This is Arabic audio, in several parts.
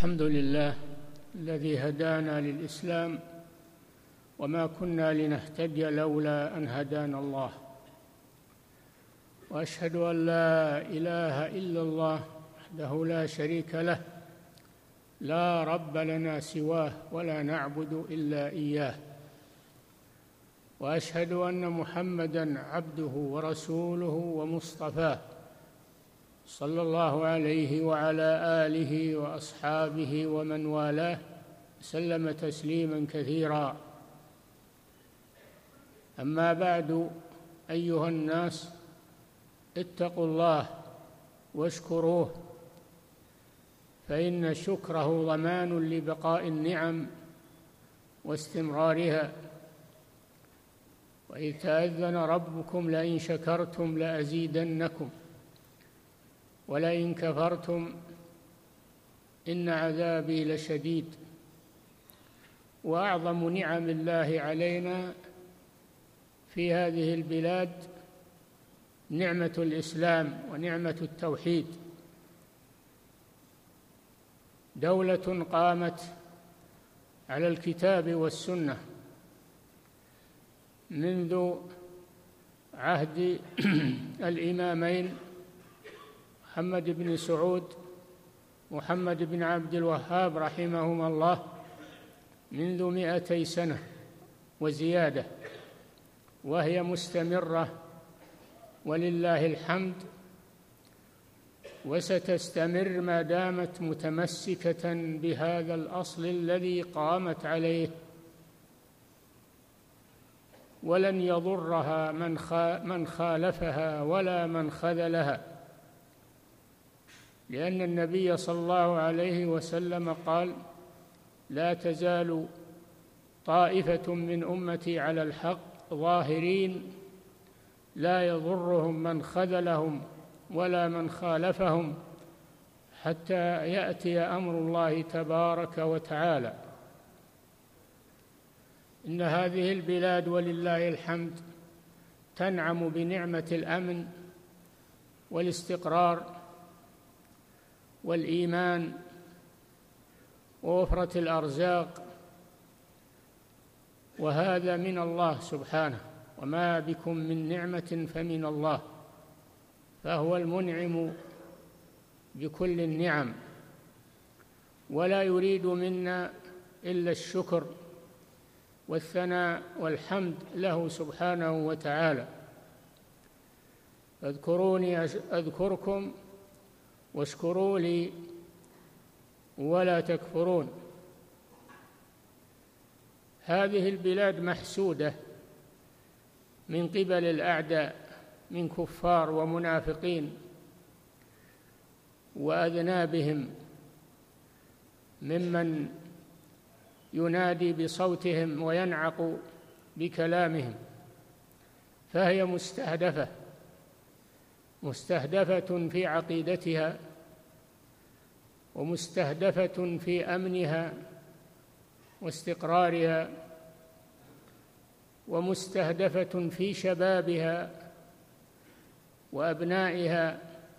الحمد لله الذي هدانا للإسلام وما كنا لنهتدي لولا أن هدانا الله، وأشهد أن لا إله إلا الله وحده لا شريك له، لا رب لنا سواه ولا نعبد إلا إياه، وأشهد أن محمدًا عبده ورسوله ومصطفاه صلى الله عليه وعلى آله وأصحابه ومن والاه سلم تسليمًا كثيرا. أما بعد، أيها الناس، اتقوا الله واشكروه، فإن شكره ضمان لبقاء النعم واستمرارها. وإذ تأذن ربكم لئن شكرتم لأزيدنكم ولئن كفرتم إن عذابي لشديد. وأعظم نعم الله علينا في هذه البلاد نعمة الإسلام ونعمة التوحيد، دولة قامت على الكتاب والسنة منذ عهد الإمامين محمد بن سعود محمد بن عبد الوهاب رحمهما الله، منذ 200 سنة وزيادة، وهي مستمرة ولله الحمد، وستستمر ما دامت متمسكة بهذا الأصل الذي قامت عليه، ولن يضرها من خالفها ولا من خذلها، لأن النبي صلى الله عليه وسلم قال: لا تزال طائفة من أمتي على الحق ظاهرين لا يضرهم من خذلهم ولا من خالفهم حتى يأتي أمر الله تبارك وتعالى. إن هذه البلاد ولله الحمد تنعم بنعمة الأمن والاستقرار والإيمان ووفرة الأرزاق، وهذا من الله سبحانه، وما بكم من نعمة فمن الله، فهو المنعم بكل النعم، ولا يريد منا إلا الشكر والثناء والحمد له سبحانه وتعالى. اذكروني أذكركم واشكروا لي ولا تكفرون. هذه البلاد محسودة من قبل الأعداء من كفار ومنافقين وأذنابهم ممن ينادي بصوتهم وينعق بكلامهم، فهي مستهدفة في عقيدتها، ومستهدفة في أمنها واستقرارها، ومستهدفة في شبابها وأبنائها.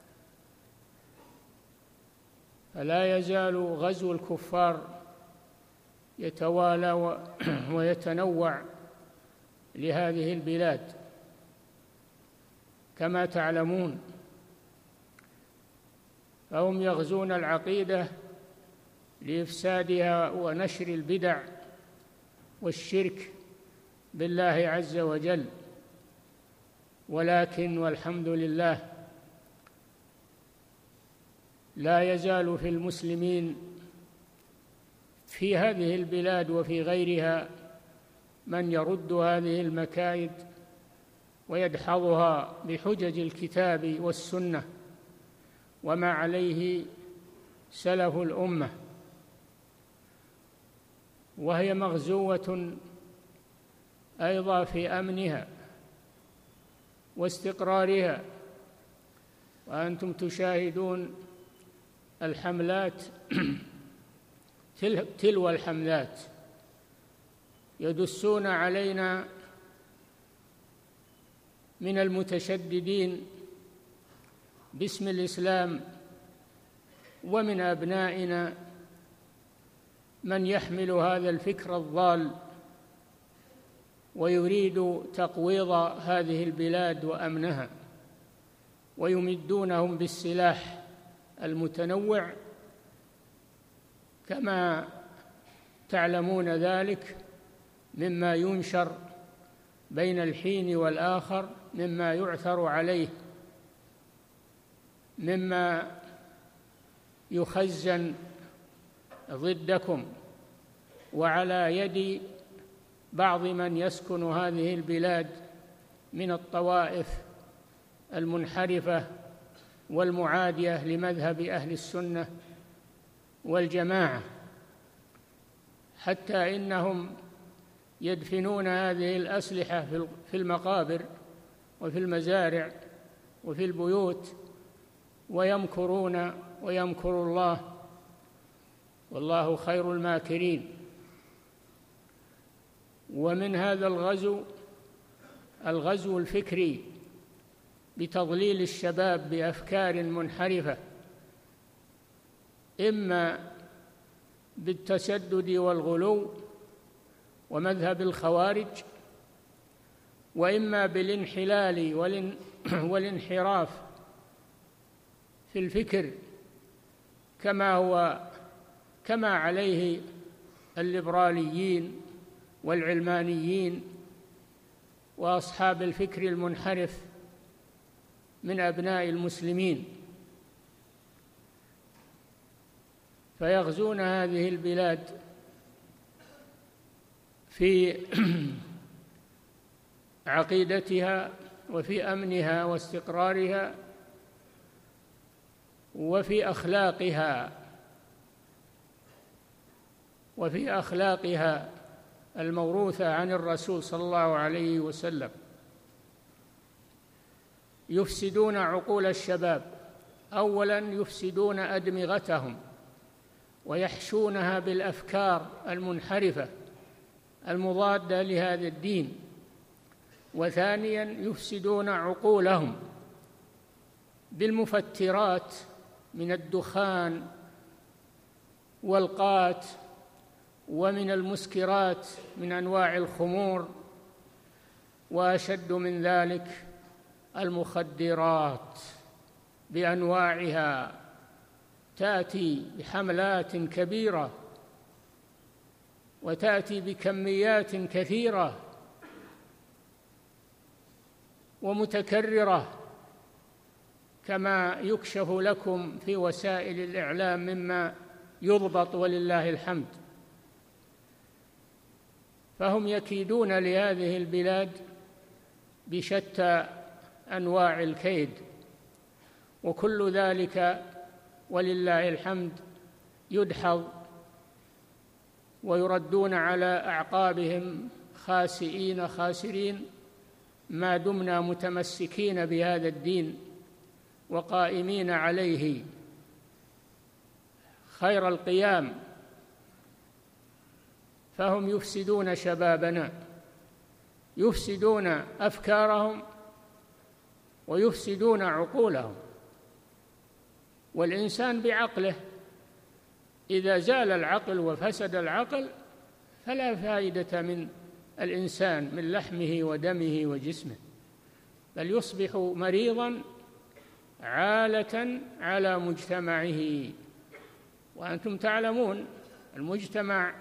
فلا يزال غزو الكفار يتوالى ويتنوع لهذه البلاد كما تعلمون، فهم يغزون العقيدة لإفسادها ونشر البدع والشرك بالله عز وجل. ولكن والحمد لله لا يزال في المسلمين في هذه البلاد وفي غيرها من يرد هذه المكايد ويدحضها بحجج الكتاب والسنة وما عليه سلف الأمة، وهي مغزوة أيضا في أمنها واستقرارها. وأنتم تشاهدون الحملات تلو الحملات، يدسون علينا من المتشددين باسم الإسلام ومن أبنائنا من يحمل هذا الفكر الضال ويريد تقويض هذه البلاد وأمنها، ويمدونهم بالسلاح المتنوع كما تعلمون ذلك مما ينشر بين الحين والآخر، مما يعثر عليه، مما يخزن ضدكم وعلى يد بعض من يسكن هذه البلاد من الطوائف المنحرفة والمعادية لمذهب أهل السنة والجماعة، حتى إنهم يدفنون هذه الأسلحة في المقابر وفي المزارع وفي البيوت، ويمكرون ويمكر الله والله خير الماكرين. ومن هذا الغزو الفكري بتضليل الشباب بأفكار منحرفة، إما بالتشدد والغلو ومذهب الخوارج، وإما بالانحلال والانحراف في الفكر كما عليه الليبراليين والعلمانيين وأصحاب الفكر المنحرف من أبناء المسلمين، فيغزون هذه البلاد في عقيدتها وفي أمنها واستقرارها وفي أخلاقها الموروثة عن الرسول صلى الله عليه وسلم. يفسدون عقول الشباب، أولاً يفسدون أدمغتهم ويحشونها بالأفكار المنحرفة المضادة لهذا الدين، وثانياً يفسدون عقولهم بالمفترات من الدخان والقات ومن المسكرات من أنواع الخمور، وأشد من ذلك المخدرات بأنواعها، تأتي بحملات كبيرة وتأتي بكميات كثيرة ومتكررة كما يكشف لكم في وسائل الإعلام مما يضبط ولله الحمد. فهم يكيدون لهذه البلاد بشتى أنواع الكيد، وكل ذلك ولله الحمد يدحض ويردون على أعقابهم خاسئين خاسرين ما دمنا متمسكين بهذا الدين وقائمين عليه خير القيام. فهم يفسدون شبابنا، يفسدون أفكارهم ويفسدون عقولهم. والإنسان بعقله، إذا زال العقل وفسد العقل فلا فائدة من الإنسان، من لحمه ودمه وجسمه، بل يصبح مريضاً عالة على مجتمعه. وأنتم تعلمون المجتمع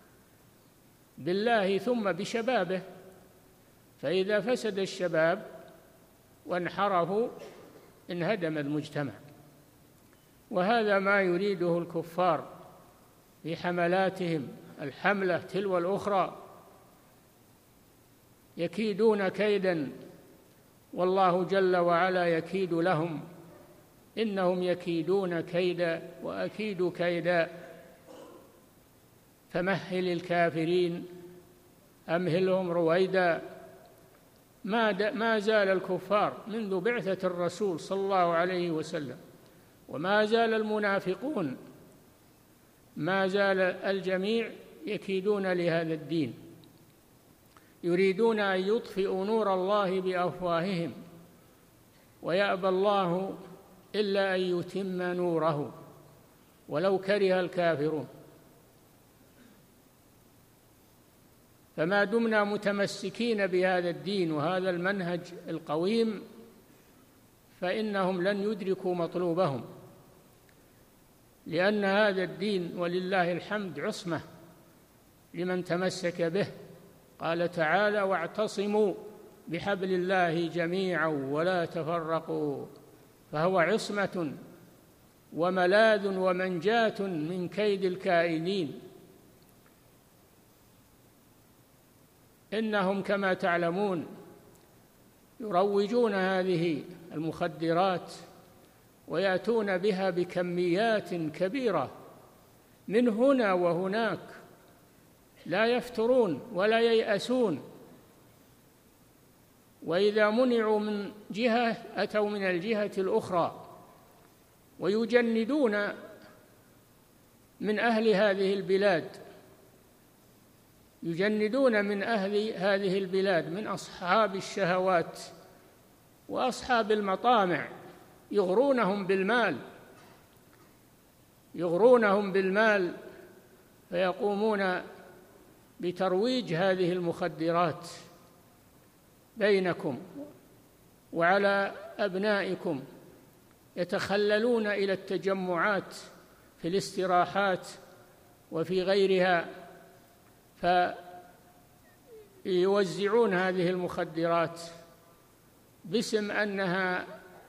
بالله ثم بشبابه، فإذا فسد الشباب وانحرفوا انهدم المجتمع. وهذا ما يريده الكفار في حملاتهم الحملة تلو الأخرى، يكيدون كيداً والله جل وعلا يكيد لهم، إنهم يكيدون كيدا وأكيد كيدا، فمهل الكافرين أمهلهم رويدا. ما زال الكفار منذ بعثة الرسول صلى الله عليه وسلم، وما زال المنافقون، ما زال الجميع يكيدون لهذا الدين، يريدون أن يطفئوا نور الله بأفواههم ويأبى الله إلا أن يتم نوره ولو كره الكافرون. فما دمنا متمسكين بهذا الدين وهذا المنهج القويم فإنهم لن يدركوا مطلوبهم، لأن هذا الدين ولله الحمد عصمة لمن تمسك به. قال تعالى: واعتصموا بحبل الله جميعا ولا تفرقوا، فهو عصمة وملاذ ومنجاة من كيد الكائدين. إنهم كما تعلمون يروجون هذه المخدرات ويأتون بها بكميات كبيرة من هنا وهناك، لا يفترون ولا ييأسون، وإذا منعوا من جهة أتوا من الجهة الأخرى، ويجندون من أهل هذه البلاد، يجندون من أهل هذه البلاد من أصحاب الشهوات وأصحاب المطامع، يغرونهم بالمال فيقومون بترويج هذه المخدرات بينكم وعلى أبنائكم، يتخللون إلى التجمعات في الاستراحات وفي غيرها فيوزعون هذه المخدرات باسم أنها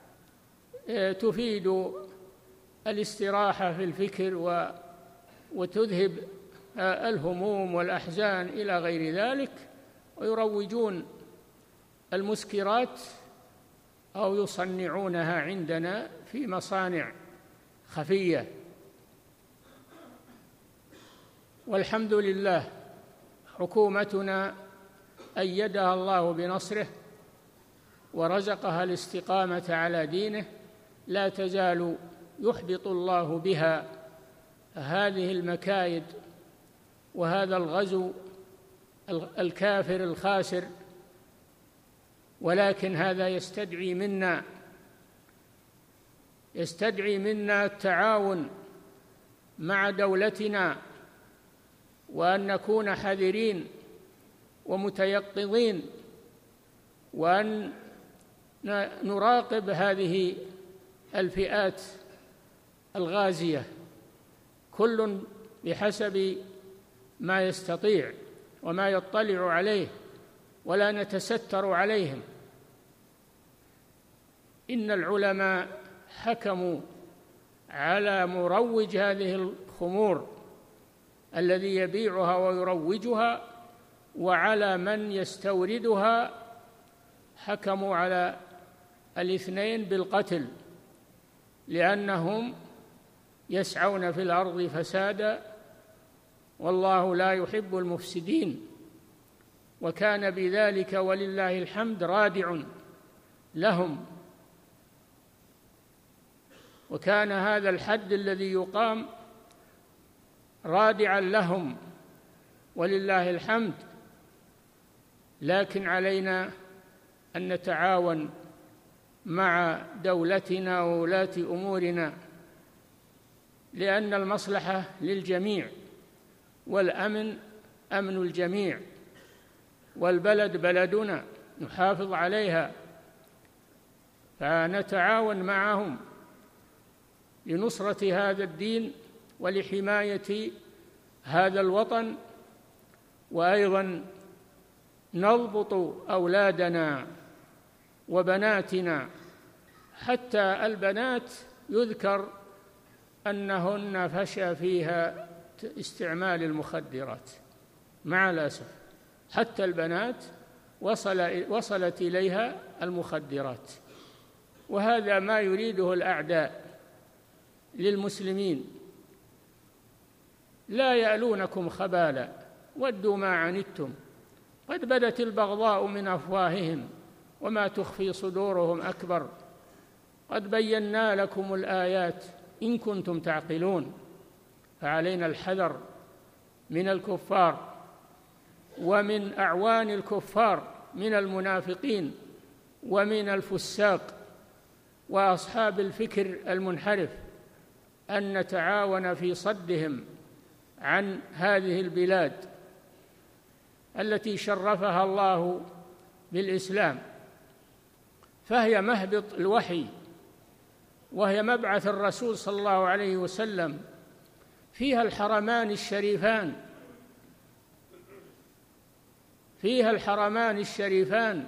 تفيد الاستراحة في الفكر وتذهب الهموم والأحزان إلى غير ذلك، ويروجون المسكرات أو يصنعونها عندنا في مصانع خفية. والحمد لله حكومتنا أيدها الله بنصره ورزقها الاستقامة على دينه، لا تزال يحبط الله بها هذه المكايد وهذا الغزو الكافر الخاسر، ولكن هذا يستدعي منا التعاون مع دولتنا، وأن نكون حذرين ومتيقظين، وأن نراقب هذه الفئات الغازية كل بحسب ما يستطيع وما يطلع عليه، ولا نتستر عليهم. إن العلماء حكموا على مروج هذه الخمور الذي يبيعها ويروجها، وعلى من يستوردها حكموا على الاثنين بالقتل، لأنهم يسعون في الأرض فسادا والله لا يحب المفسدين، وكان بذلك ولله الحمد رادع لهم، وكان هذا الحد الذي يقام رادعا لهم ولله الحمد. لكن علينا أن نتعاون مع دولتنا وولاة أمورنا، لأن المصلحة للجميع، والأمن أمن الجميع، والبلد بلدنا نحافظ عليها، فنتعاون معهم لنصرة هذا الدين ولحماية هذا الوطن، وأيضا نضبط أولادنا وبناتنا، حتى البنات يذكر أنهن فشى فيها استعمال المخدرات، مع الأسف حتى البنات وصلت إليها المخدرات، وهذا ما يريده الأعداء للمسلمين. لا يألونكم خبالا ودوا ما عنتم قد بدت البغضاء من أفواههم وما تخفي صدورهم أكبر قد بينا لكم الآيات إن كنتم تعقلون. فعلينا الحذر من الكفار ومن أعوان الكفار من المنافقين ومن الفساق وأصحاب الفكر المنحرف، أن نتعاون في صدهم عن هذه البلاد التي شرفها الله بالإسلام، فهي مهبط الوحي، وهي مبعث الرسول صلى الله عليه وسلم. فيها الحرمان الشريفان، فيها الحرمان الشريفان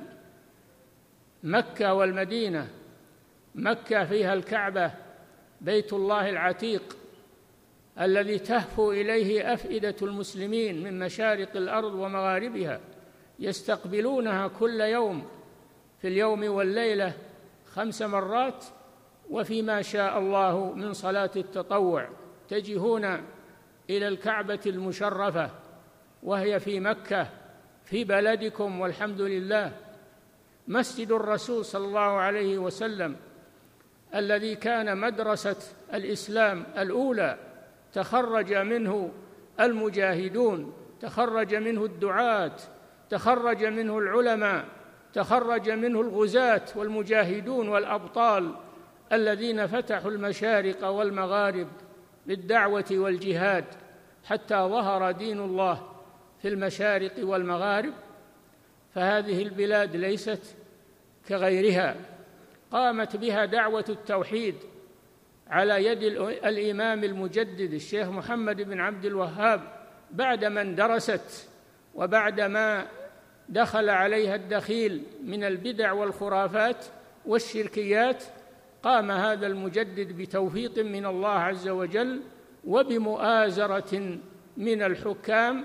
مكة والمدينة. مكة فيها الكعبة، بيت الله العتيق الذي تهفو إليه أفئدة المسلمين من مشارق الأرض ومغاربها، يستقبلونها كل يوم في اليوم والليلة 5 مرات، وفيما شاء الله من صلاة التطوع تجهون إلى الكعبة المشرفة وهي في مكة في بلدكم، والحمد لله. مسجد الرسول صلى الله عليه وسلم الذي كان مدرسة الإسلام الأولى، تخرج منه المجاهدون، تخرج منه الدعاة، تخرج منه العلماء، تخرج منه الغزاة والمجاهدون والأبطال الذين فتحوا المشارق والمغارب بالدعوة والجهاد حتى ظهر دين الله في المشارق والمغارب. فهذه البلاد ليست كغيرها، قامت بها دعوة التوحيد على يد الإمام المجدد الشيخ محمد بن عبد الوهاب، بعدما اندرست وبعدما دخل عليها الدخيل من البدع والخرافات والشركيات. قام هذا المجدد بتوفيق من الله عز وجل وبمؤازرة من الحكام،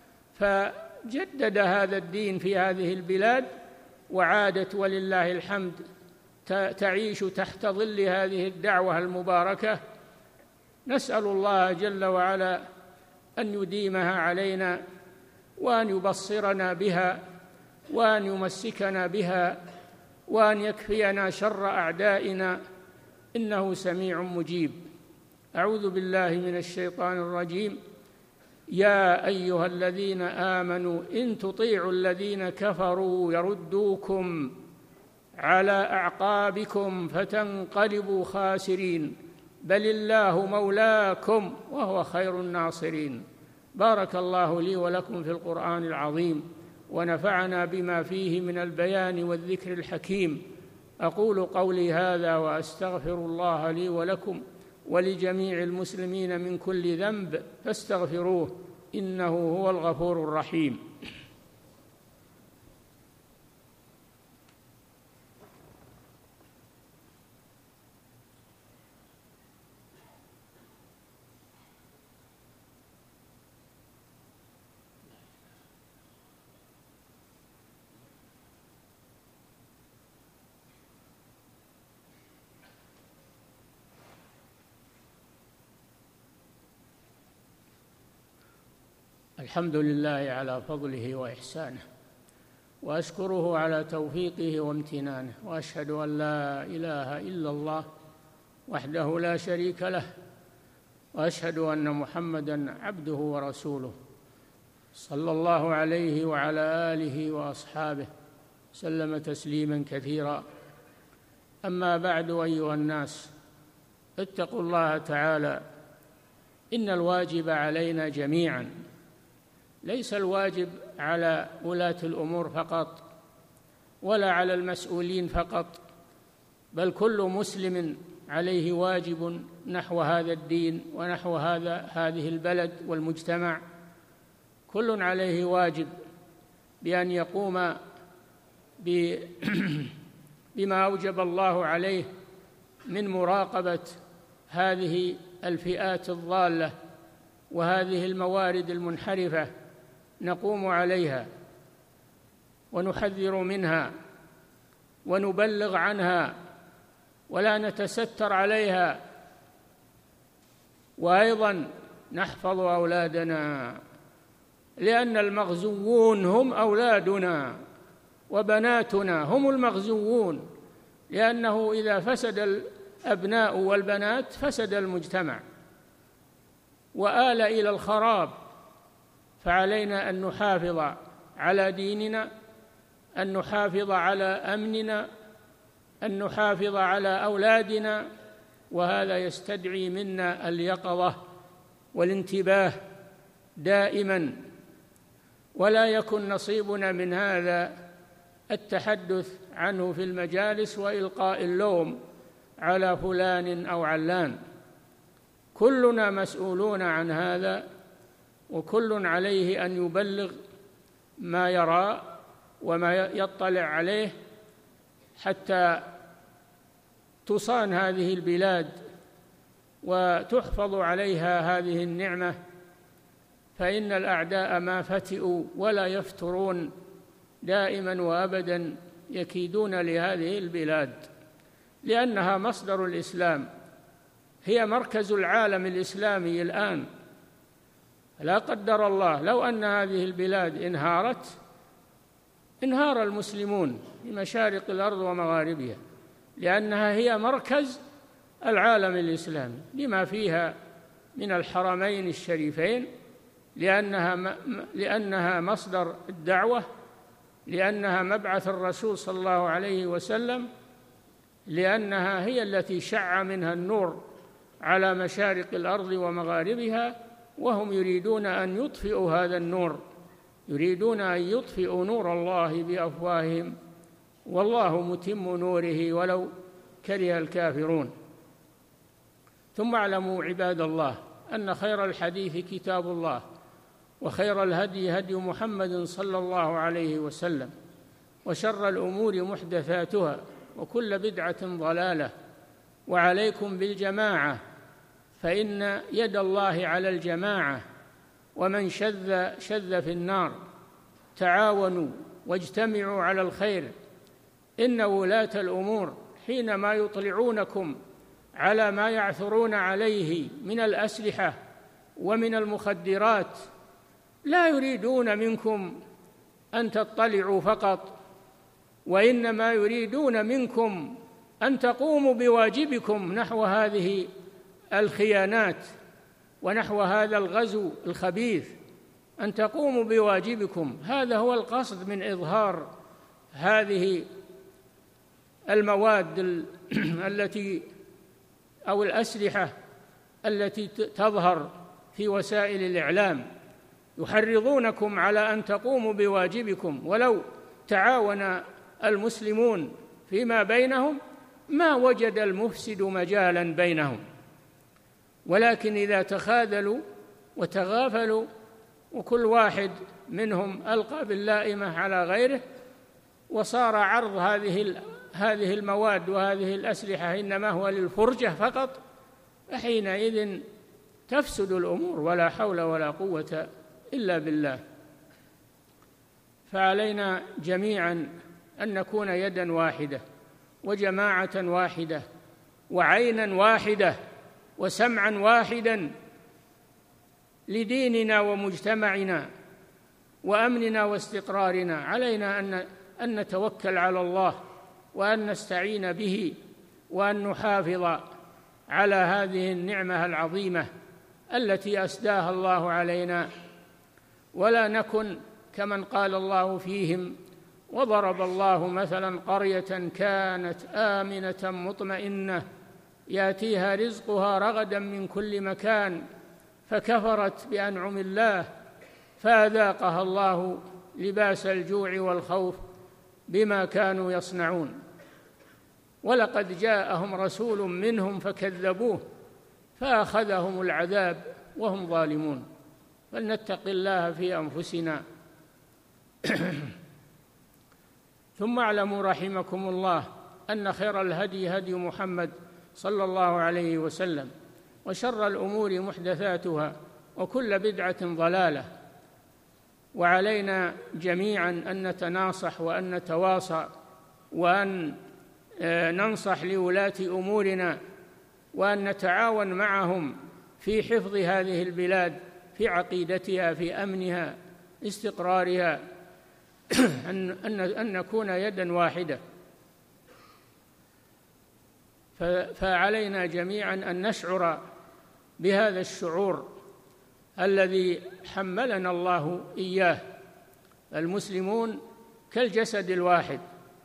فجدد هذا الدين في هذه البلاد، وعادت ولله الحمد تعيش تحت ظل هذه الدعوة المباركة. نسأل الله جل وعلا أن يديمها علينا، وأن يبصرنا بها، وأن يمسكنا بها، وأن يكفينا شر أعدائنا، إنه سميع مجيب. أعوذ بالله من الشيطان الرجيم. يا أيها الذين آمنوا إن تطيعوا الذين كفروا يردوكم على أعقابكم فتنقلبوا خاسرين، بل الله مولاكم وهو خير الناصرين. بارك الله لي ولكم في القرآن العظيم، ونفعنا بما فيه من البيان والذكر الحكيم. أقول قولي هذا وأستغفر الله لي ولكم ولجميع المسلمين من كل ذنب، فاستغفروه إنه هو الغفور الرحيم. الحمد لله على فضله وإحسانه، وأشكره على توفيقه وامتنانه، وأشهد أن لا إله إلا الله وحده لا شريك له، وأشهد أن محمدًا عبده ورسوله صلى الله عليه وعلى آله وأصحابه سلم تسليمًا كثيرا. أما بعد، أيها الناس، اتقوا الله تعالى. إن الواجب علينا جميعًا، ليس الواجب على ولاة الأمور فقط ولا على المسؤولين فقط، بل كل مسلم عليه واجب نحو هذا الدين ونحو هذه البلد والمجتمع. كل عليه واجب بأن يقوم بما أوجب الله عليه من مراقبة هذه الفئات الضالة وهذه الموارد المنحرفة. نقوم عليها ونحذر منها ونبلغ عنها ولا نتستر عليها، وأيضا نحفظ أولادنا، لأن المغزوون هم أولادنا وبناتنا هم المغزوون، لأنه إذا فسد الأبناء والبنات فسد المجتمع وآل إلى الخراب. فعلينا أن نحافظ على ديننا، أن نحافظ على أمننا، أن نحافظ على أولادنا، وهذا يستدعي منا اليقظة والانتباه دائما. ولا يكن نصيبنا من هذا التحدث عنه في المجالس وإلقاء اللوم على فلان أو علان. كلنا مسؤولون عن هذا، وكل عليه أن يبلغ ما يرى وما يطلع عليه حتى تصان هذه البلاد وتحفظ عليها هذه النعمة، فإن الأعداء ما فتئوا ولا يفترون، دائما وأبدا يكيدون لهذه البلاد، لأنها مصدر الإسلام، هي مركز العالم الإسلامي الآن. لا قدر الله لو أن هذه البلاد انهارت، انهار المسلمون في مشارق الأرض ومغاربها، لأنها هي مركز العالم الإسلامي لما فيها من الحرمين الشريفين، لأنها مصدر الدعوة، لأنها مبعث الرسول صلى الله عليه وسلم، لأنها هي التي شع منها النور على مشارق الأرض ومغاربها، وهم يريدون أن يطفئوا هذا النور، يريدون أن يطفئوا نور الله بأفواههم، والله متم نوره ولو كره الكافرون. ثم اعلموا عباد الله أن خير الحديث كتاب الله، وخير الهدي هدي محمد صلى الله عليه وسلم، وشر الأمور محدثاتها، وكل بدعة ضلالة. وعليكم بالجماعة، فإن يد الله على الجماعة، ومن شذ في النار. تعاونوا واجتمعوا على الخير، إن ولاة الأمور حينما يطلعونكم على ما يعثرون عليه من الأسلحة ومن المخدرات لا يريدون منكم أن تطلعوا فقط، وإنما يريدون منكم أن تقوموا بواجبكم نحو هذه الخيانات ونحو هذا الغزو الخبيث، أن تقوموا بواجبكم. هذا هو القصد من إظهار هذه المواد التي أو الأسلحة التي تظهر في وسائل الإعلام، يحرضونكم على أن تقوموا بواجبكم. ولو تعاون المسلمون فيما بينهم ما وجد المفسد مجالا بينهم، ولكن إذا تخاذلوا وتغافلوا وكل واحد منهم ألقى باللائمة على غيره، وصار عرض هذه المواد وهذه الأسلحة إنما هو للفرجة فقط، فحينئذ تفسد الأمور، ولا حول ولا قوة إلا بالله. فعلينا جميعا أن نكون يدا واحدة وجماعة واحدة وعينا واحدة وسمعا واحدا لديننا ومجتمعنا وأمننا واستقرارنا. علينا أن نتوكل على الله، وأن نستعين به، وأن نحافظ على هذه النعمة العظيمة التي أسداها الله علينا، ولا نكن كمن قال الله فيهم: وضرب الله مثلا قرية كانت آمنة مطمئنة يأتيها رزقها رغدا من كل مكان فكفرت بأنعم الله فأذاقها الله لباس الجوع والخوف بما كانوا يصنعون. ولقد جاءهم رسول منهم فكذبوه فأخذهم العذاب وهم ظالمون. فلنتق الله في أنفسنا. ثم اعلموا رحمكم الله أن خير الهدي هدي محمد صلى الله عليه وسلم، وشر الأمور محدثاتها، وكل بدعة ضلالة. وعلينا جميعا أن نتناصح وأن نتواصى، وأن ننصح لولاة أمورنا، وأن نتعاون معهم في حفظ هذه البلاد، في عقيدتها، في أمنها، استقرارها، أن نكون يدا واحدة. فعلينا جميعا أن نشعر بهذا الشعور الذي حملنا الله إياه. المسلمون كالجسد الواحد،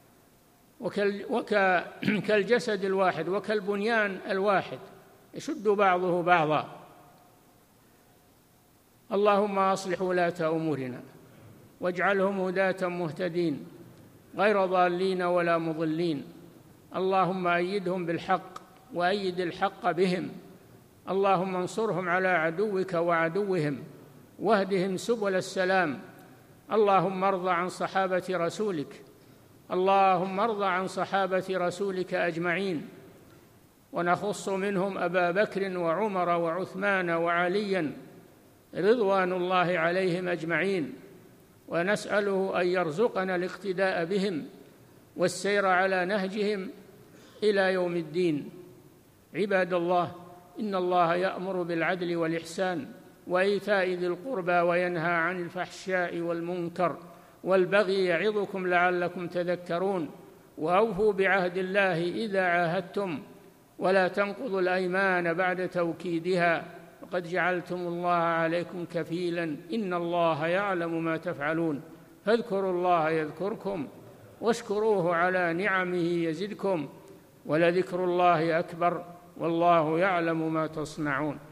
كالجسد الواحد وكالبنيان الواحد، يشد بعضه بعضا. اللهم أصلح ولاة أمورنا، واجعلهم هداة مهتدين غير ضالين ولا مضلين. اللهم أيدهم بالحق وأيد الحق بهم. اللهم انصرهم على عدوك وعدوهم واهدهم سبل السلام. اللهم ارض عن صحابة رسولك، اللهم ارض عن صحابة رسولك أجمعين، ونخص منهم أبا بكر وعمر وعثمان وعليا رضوان الله عليهم أجمعين، ونسأله أن يرزقنا الاقتداء بهم والسير على نهجهم إلى يوم الدين. عباد الله، إن الله يأمر بالعدل والإحسان وإيتاء ذي القربى وينهى عن الفحشاء والمنكر والبغي يعظكم لعلكم تذكرون. وأوفوا بعهد الله إذا عاهدتم ولا تنقضوا الأيمان بعد توكيدها وقد جعلتم الله عليكم كفيلا إن الله يعلم ما تفعلون. فاذكروا الله يذكركم واشكروه على نعمه يزدكم ولذكر الله أكبر والله يعلم ما تصنعون.